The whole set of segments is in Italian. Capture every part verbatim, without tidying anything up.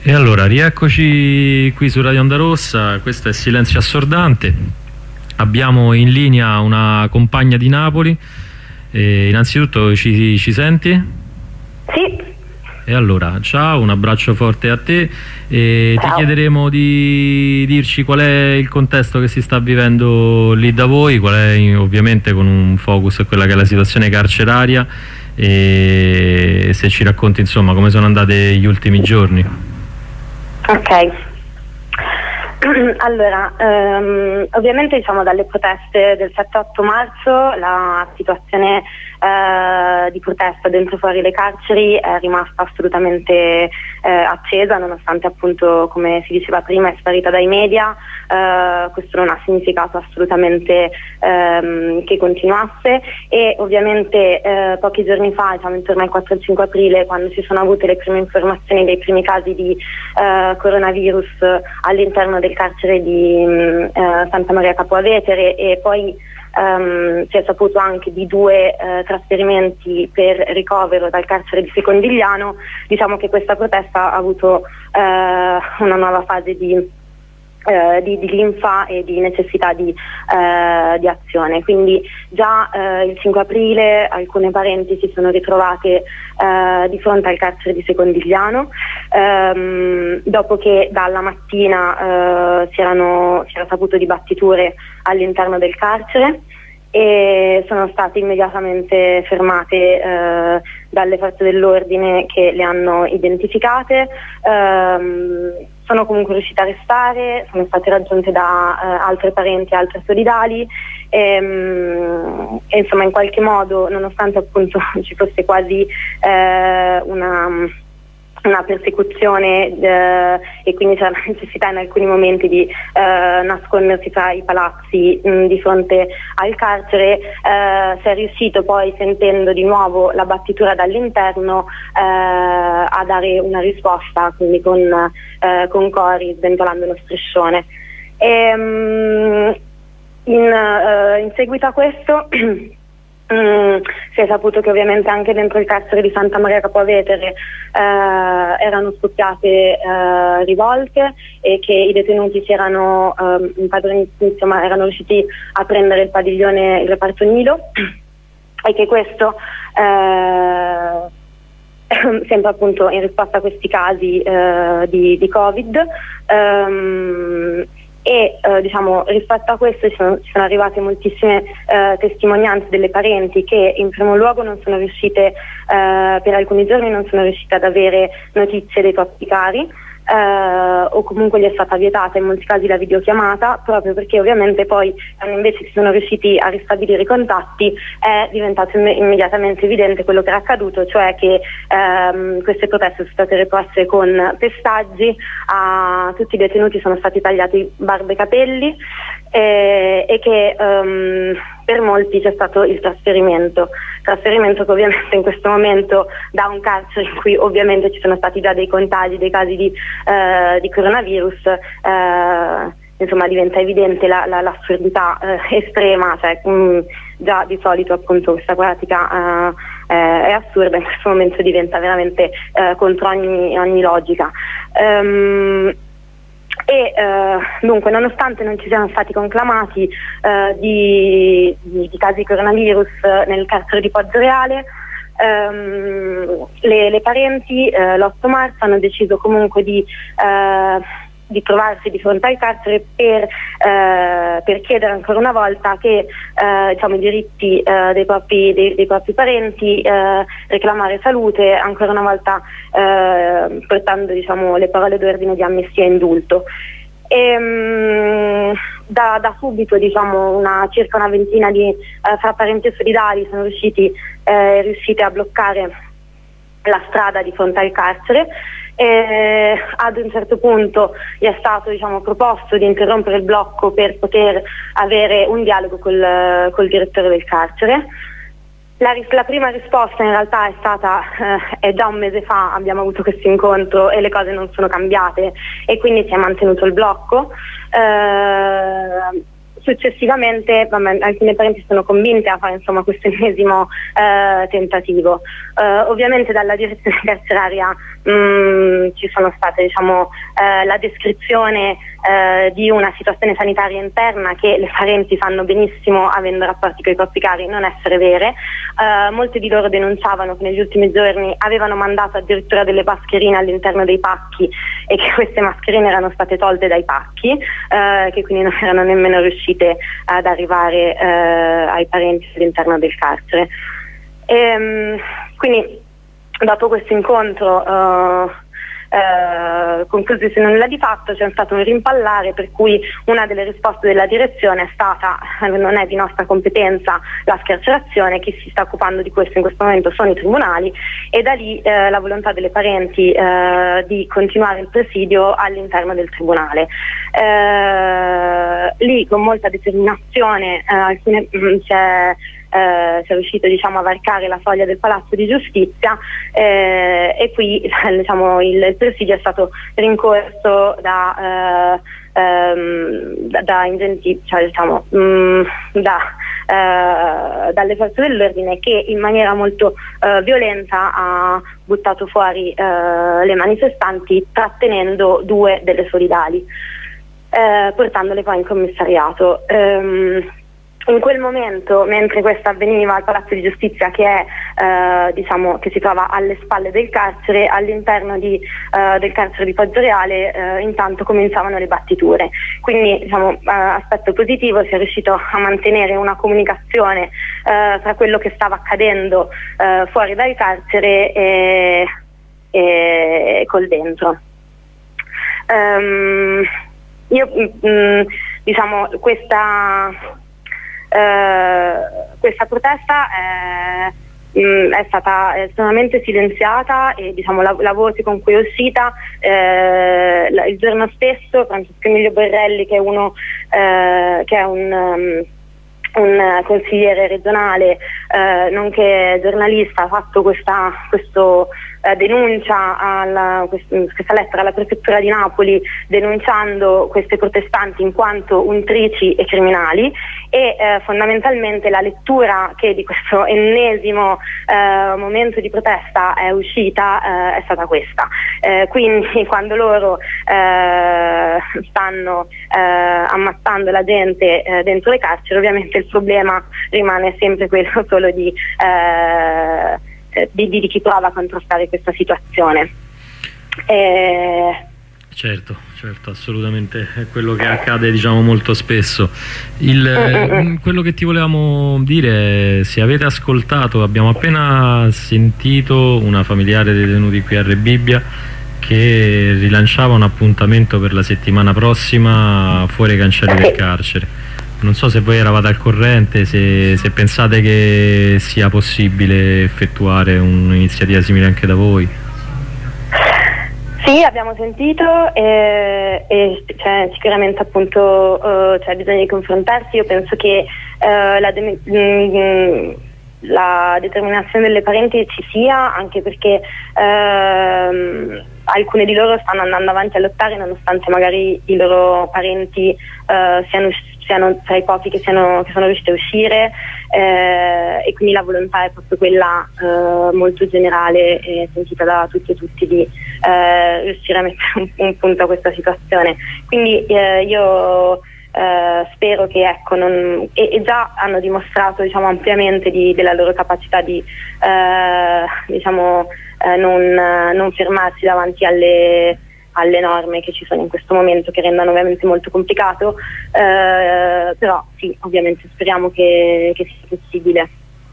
E allora, rieccoci qui su Radio Onda Rossa, questo è Silenzio Assordante. Abbiamo in linea una compagna di Napoli. E innanzitutto ci, ci senti? Sì. E allora, ciao, un abbraccio forte a te e Ciao. Ti chiederemo di dirci qual è il contesto che si sta vivendo lì da voi, qual è, ovviamente con un focus a quella che è la situazione carceraria, e se ci racconti insomma come sono andate gli ultimi giorni. Ok, allora, um, ovviamente diciamo dalle proteste del sette otto marzo la situazione uh, di protesta dentro e fuori le carceri è rimasta assolutamente uh, accesa, nonostante appunto, come si diceva prima, è sparita dai media. Uh, questo non ha significato assolutamente um, che continuasse, e ovviamente uh, pochi giorni fa, diciamo intorno al quattro e cinque aprile, quando ci sono avute le prime informazioni dei primi casi di uh, coronavirus all'interno del carcere di uh, Santa Maria Capua Vetere, e poi um, si è saputo anche di due uh, trasferimenti per ricovero dal carcere di Secondigliano, diciamo che questa protesta ha avuto uh, una nuova fase di Uh, di, di linfa e di necessità di, uh, di azione. Quindi già uh, il cinque aprile alcune parenti si sono ritrovate uh, di fronte al carcere di Secondigliano, um, dopo che dalla mattina uh, si, erano, si era saputo di battiture all'interno del carcere, e sono state immediatamente fermate uh, dalle forze dell'ordine che le hanno identificate. Um, sono comunque riuscite a restare, sono state raggiunte da uh, altre parenti, altre solidali, e, um, e insomma in qualche modo, nonostante appunto ci fosse quasi uh, una una persecuzione eh, e quindi c'era la necessità in alcuni momenti di eh, nascondersi tra i palazzi mh, di fronte al carcere, eh, si è riuscito poi, sentendo di nuovo la battitura dall'interno, eh, a dare una risposta, quindi con, eh, con cori, sventolando uno striscione. E, mh, in, uh, in seguito a questo Mm, si è saputo che ovviamente anche dentro il carcere di Santa Maria Capua Vetere eh, erano scoppiate eh, rivolte, e che i detenuti si erano eh, impadroniti, insomma erano riusciti a prendere il padiglione, il reparto Nilo, e che questo eh, sempre appunto in risposta a questi casi eh, di, di Covid. ehm, E eh, diciamo, rispetto a questo ci sono, ci sono arrivate moltissime eh, testimonianze delle parenti che in primo luogo non sono riuscite, eh, per alcuni giorni non sono riuscite ad avere notizie dei propri cari, eh, o comunque gli è stata vietata in molti casi la videochiamata, proprio perché ovviamente poi, quando invece si sono riusciti a ristabilire i contatti, è diventato imm- immediatamente evidente quello che era accaduto, cioè che ehm, queste proteste sono state represse con pestaggi, a tutti i detenuti sono stati tagliati barbe e capelli, eh, e che ehm, per molti c'è stato il trasferimento trasferimento che ovviamente in questo momento, da un carcere in cui ovviamente ci sono stati già dei contagi, dei casi di, eh, di coronavirus, eh, insomma diventa evidente la, la, l'assurdità eh, estrema, cioè mh, già di solito appunto questa pratica eh, è assurda, in questo momento diventa veramente eh, contro ogni, ogni logica. Um, E eh, dunque, nonostante non ci siano stati conclamati eh, di, di, di casi di coronavirus nel carcere di Poggioreale, ehm, le, le parenti eh, l'otto marzo hanno deciso comunque di, eh, di trovarsi di fronte al carcere per, eh, per chiedere ancora una volta che eh, diciamo, i diritti eh, dei, propri, dei, dei propri parenti, eh, reclamare salute, ancora una volta eh, portando diciamo, le parole d'ordine di amnistia e indulto. E, mh, da, da subito diciamo, una, circa una ventina di eh, fra parenti e solidali sono riusciti, eh, riuscite a bloccare la strada di fronte al carcere. E ad un certo punto gli è stato diciamo, proposto di interrompere il blocco per poter avere un dialogo col, col direttore del carcere. La, la prima risposta in realtà è stata eh, è già un mese fa abbiamo avuto questo incontro e le cose non sono cambiate, e quindi si è mantenuto il blocco. Eh, successivamente vabbè, alcune parenti sono convinte a fare insomma questo ennesimo eh, tentativo. Eh, ovviamente dalla direzione carceraria mh, ci sono state diciamo eh, la descrizione eh, di una situazione sanitaria interna che le parenti sanno benissimo, avendo rapporti con i propri cari, non essere vere. Eh, molte di loro denunciavano che negli ultimi giorni avevano mandato addirittura delle mascherine all'interno dei pacchi e che queste mascherine erano state tolte dai pacchi, eh, che quindi non erano nemmeno riuscite ad arrivare eh, ai parenti all'interno del carcere. E, quindi dopo questo incontro uh, uh, conclusosi nulla di fatto, c'è stato un rimpallare, per cui una delle risposte della direzione è stata: non è di nostra competenza la scarcerazione, chi si sta occupando di questo in questo momento sono i tribunali, e da lì eh, la volontà delle parenti eh, di continuare il presidio all'interno del tribunale. Eh, lì con molta determinazione eh, alcune, mh, c'è Eh, si è riuscito diciamo a varcare la soglia del Palazzo di Giustizia eh, e qui diciamo il, il presidio è stato rincorso da, eh, ehm, da, da ingenti, cioè, diciamo, mh, da, eh, dalle forze dell'ordine, che in maniera molto eh, violenta ha buttato fuori eh, le manifestanti, trattenendo due delle solidali, eh, portandole poi in commissariato. Ehm, In quel momento, mentre questo avveniva al Palazzo di Giustizia, che è eh, diciamo che si trova alle spalle del carcere, all'interno di, eh, del carcere di Poggioreale, eh, intanto cominciavano le battiture. Quindi diciamo, eh, aspetto positivo, si è riuscito a mantenere una comunicazione eh, tra quello che stava accadendo eh, fuori dal carcere e, e col dentro. Um, io mh, diciamo questa Uh, questa protesta è, mh, è stata estremamente silenziata, e diciamo la, la voce con cui è uscita eh, la, il giorno stesso Francesco Emilio Borrelli, che è uno eh, che è un, um, un consigliere regionale eh, nonché giornalista, ha fatto questa questo eh, denuncia alla, questa lettera alla prefettura di Napoli, denunciando queste protestanti in quanto untrici e criminali, e eh, fondamentalmente la lettura che di questo ennesimo eh, momento di protesta è uscita eh, è stata questa. Eh, quindi quando loro eh, stanno eh, ammazzando la gente eh, dentro le carceri, ovviamente il problema rimane sempre quello solo di eh, Di, di chi prova a contrastare questa situazione. Eh... Certo, certo, assolutamente è quello che accade diciamo molto spesso. Il, mm-hmm. Quello che ti volevamo dire è, se avete ascoltato, abbiamo appena sentito una familiare dei detenuti qui a Rebibbia che rilanciava un appuntamento per la settimana prossima fuori ai cancelli del carcere. Non so se voi eravate al corrente, se, se pensate che sia possibile effettuare un'iniziativa simile anche da voi. Sì, abbiamo sentito e, e cioè, sicuramente appunto uh, c'è bisogno di confrontarsi. Io penso che uh, la, de mm, la determinazione delle parenti ci sia, anche perché uh, alcune di loro stanno andando avanti a lottare nonostante magari i loro parenti uh, siano siano tra i pochi che, siano, che sono riusciti a uscire, eh, e quindi la volontà è proprio quella eh, molto generale e sentita da tutti e tutti di eh, riuscire a mettere un, un punto a questa situazione. Quindi eh, io eh, spero che ecco, non, e, e già hanno dimostrato diciamo, ampiamente di, della loro capacità di eh, diciamo, eh, non, non fermarsi davanti alle alle norme che ci sono in questo momento, che rendono ovviamente molto complicato, eh, però sì, ovviamente speriamo che, che sia possibile.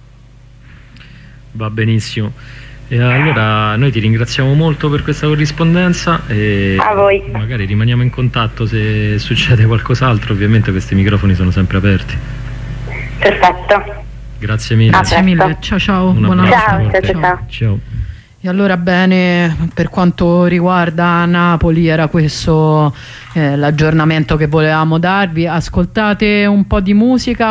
Va benissimo. E allora noi ti ringraziamo molto per questa corrispondenza e a voi. Magari rimaniamo in contatto se succede qualcos'altro, ovviamente questi microfoni sono sempre aperti. Perfetto. Grazie mille. Grazie mille, ciao ciao. Ciao, ciao, ciao, ciao. Ciao. E allora bene, per quanto riguarda Napoli era questo eh, l'aggiornamento che volevamo darvi. Ascoltate un po' di musica.